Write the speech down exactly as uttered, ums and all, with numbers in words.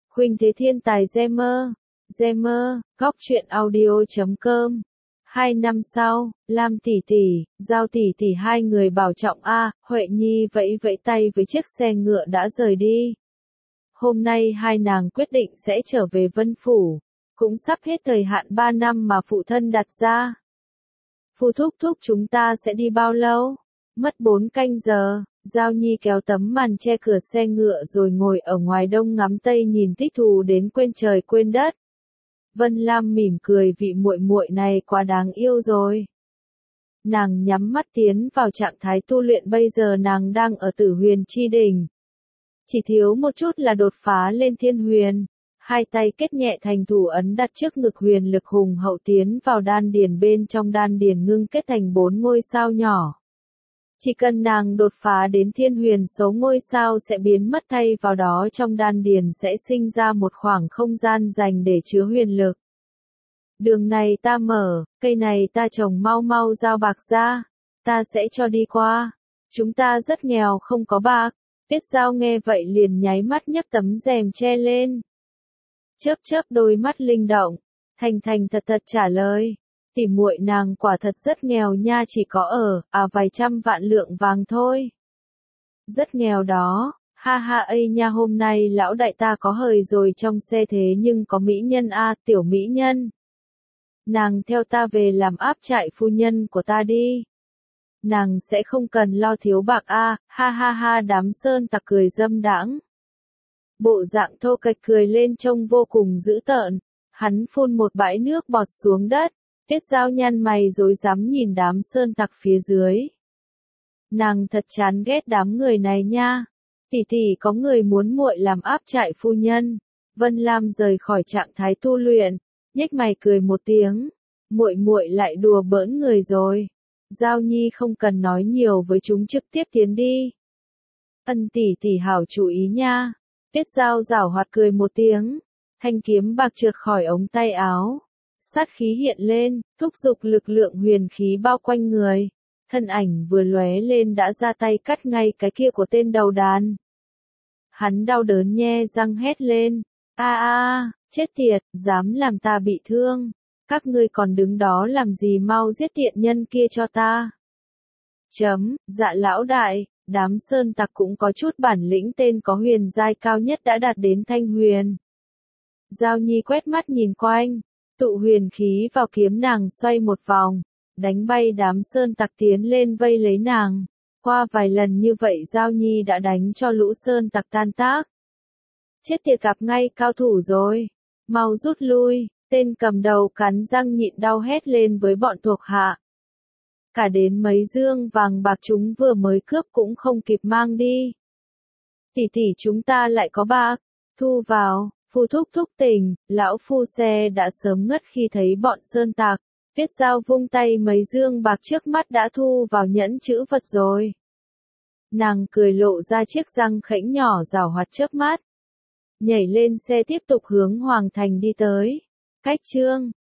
Khuynh Thế Thiên Tài Gamer, Gamer, góc truyện audio chấm com. Hai năm sau, Lam tỷ tỷ, Giao tỷ tỷ hai người bảo trọng a, Huệ Nhi vẫy vẫy tay với chiếc xe ngựa đã rời đi. Hôm nay hai nàng quyết định sẽ trở về Vân Phủ, cũng sắp hết thời hạn ba năm mà phụ thân đặt ra. Phu thúc thúc chúng ta sẽ đi bao lâu? Mất bốn canh giờ. Giao Nhi kéo tấm màn che cửa xe ngựa rồi ngồi ở ngoài đông ngắm tây nhìn thích thú đến quên trời quên đất. Vân Lam mỉm cười vị muội muội này quá đáng yêu rồi. Nàng nhắm mắt tiến vào trạng thái tu luyện, bây giờ nàng đang ở Tử Huyền Chi Đỉnh. Chỉ thiếu một chút là đột phá lên Thiên Huyền. Hai tay kết nhẹ thành thủ ấn đặt trước ngực, huyền lực hùng hậu tiến vào đan điền, bên trong đan điền ngưng kết thành bốn ngôi sao nhỏ. Chỉ cần nàng đột phá đến Thiên Huyền, số ngôi sao sẽ biến mất, thay vào đó trong đan điền sẽ sinh ra một khoảng không gian dành để chứa huyền lực. Đường này ta mở, cây này ta trồng, mau mau giao bạc ra, ta sẽ cho đi qua. Chúng ta rất nghèo không có bạc. Tiết Giao nghe vậy liền nháy mắt nhấc tấm rèm che lên. Chớp chớp đôi mắt linh động, thành thành thật thật trả lời. Tỉ muội nàng quả thật rất nghèo nha, chỉ có ở, à vài trăm vạn lượng vàng thôi. Rất nghèo đó, ha ha ây nha, hôm nay lão đại ta có hời rồi trong xe, thế nhưng có mỹ nhân a, tiểu mỹ nhân. Nàng theo ta về làm áp trại phu nhân của ta đi. Nàng sẽ không cần lo thiếu bạc a, ha ha ha, đám sơn tặc cười dâm đãng. Bộ dạng thô kệch cười lên trông vô cùng dữ tợn, hắn phun một bãi nước bọt xuống đất. Tiết Giao nhăn mày rối rắm nhìn đám sơn tặc phía dưới. Nàng thật chán ghét đám người này nha. Tỷ tỷ có người muốn muội làm áp trại phu nhân. Vân Lam rời khỏi trạng thái tu luyện, nhếch mày cười một tiếng. Muội muội lại đùa bỡn người rồi. Giao Nhi không cần nói nhiều với chúng, trực tiếp tiến đi. Ân tỷ tỷ hảo chú ý nha. Tiết Giao giảo hoạt cười một tiếng. Thanh kiếm bạc trượt khỏi ống tay áo. Sát khí hiện lên, thúc giục lực lượng huyền khí bao quanh người. Thân ảnh vừa lóe lên đã ra tay cắt ngay cái kia của tên đầu đàn. Hắn đau đớn nhe răng hét lên. A a, chết tiệt, dám làm ta bị thương. Các ngươi còn đứng đó làm gì, mau giết tiện nhân kia cho ta. Chấm, dạ lão đại, đám sơn tặc cũng có chút bản lĩnh, tên có huyền giai cao nhất đã đạt đến thanh huyền. Giao Nhi quét mắt nhìn quanh. Tụ huyền khí vào kiếm nàng xoay một vòng, đánh bay đám sơn tặc tiến lên vây lấy nàng. Qua vài lần như vậy Giao Nhi đã đánh cho lũ sơn tặc tan tác. Chết tiệt, gặp ngay cao thủ rồi. Mau rút lui, tên cầm đầu cắn răng nhịn đau hét lên với bọn thuộc hạ. Cả đến mấy dương vàng bạc chúng vừa mới cướp cũng không kịp mang đi. Tỷ tỷ chúng ta lại có bạc, thu vào. Phu thúc thúc tỉnh, lão phu xe đã sớm ngất khi thấy bọn sơn tặc. Tiết Giao vung tay, mấy dương bạc trước mắt đã thu vào nhẫn chữ vật rồi. Nàng cười lộ ra chiếc răng khểnh nhỏ giảo hoạt chớp mắt. Nhảy lên xe tiếp tục hướng Hoàng Thành đi tới. Cách chương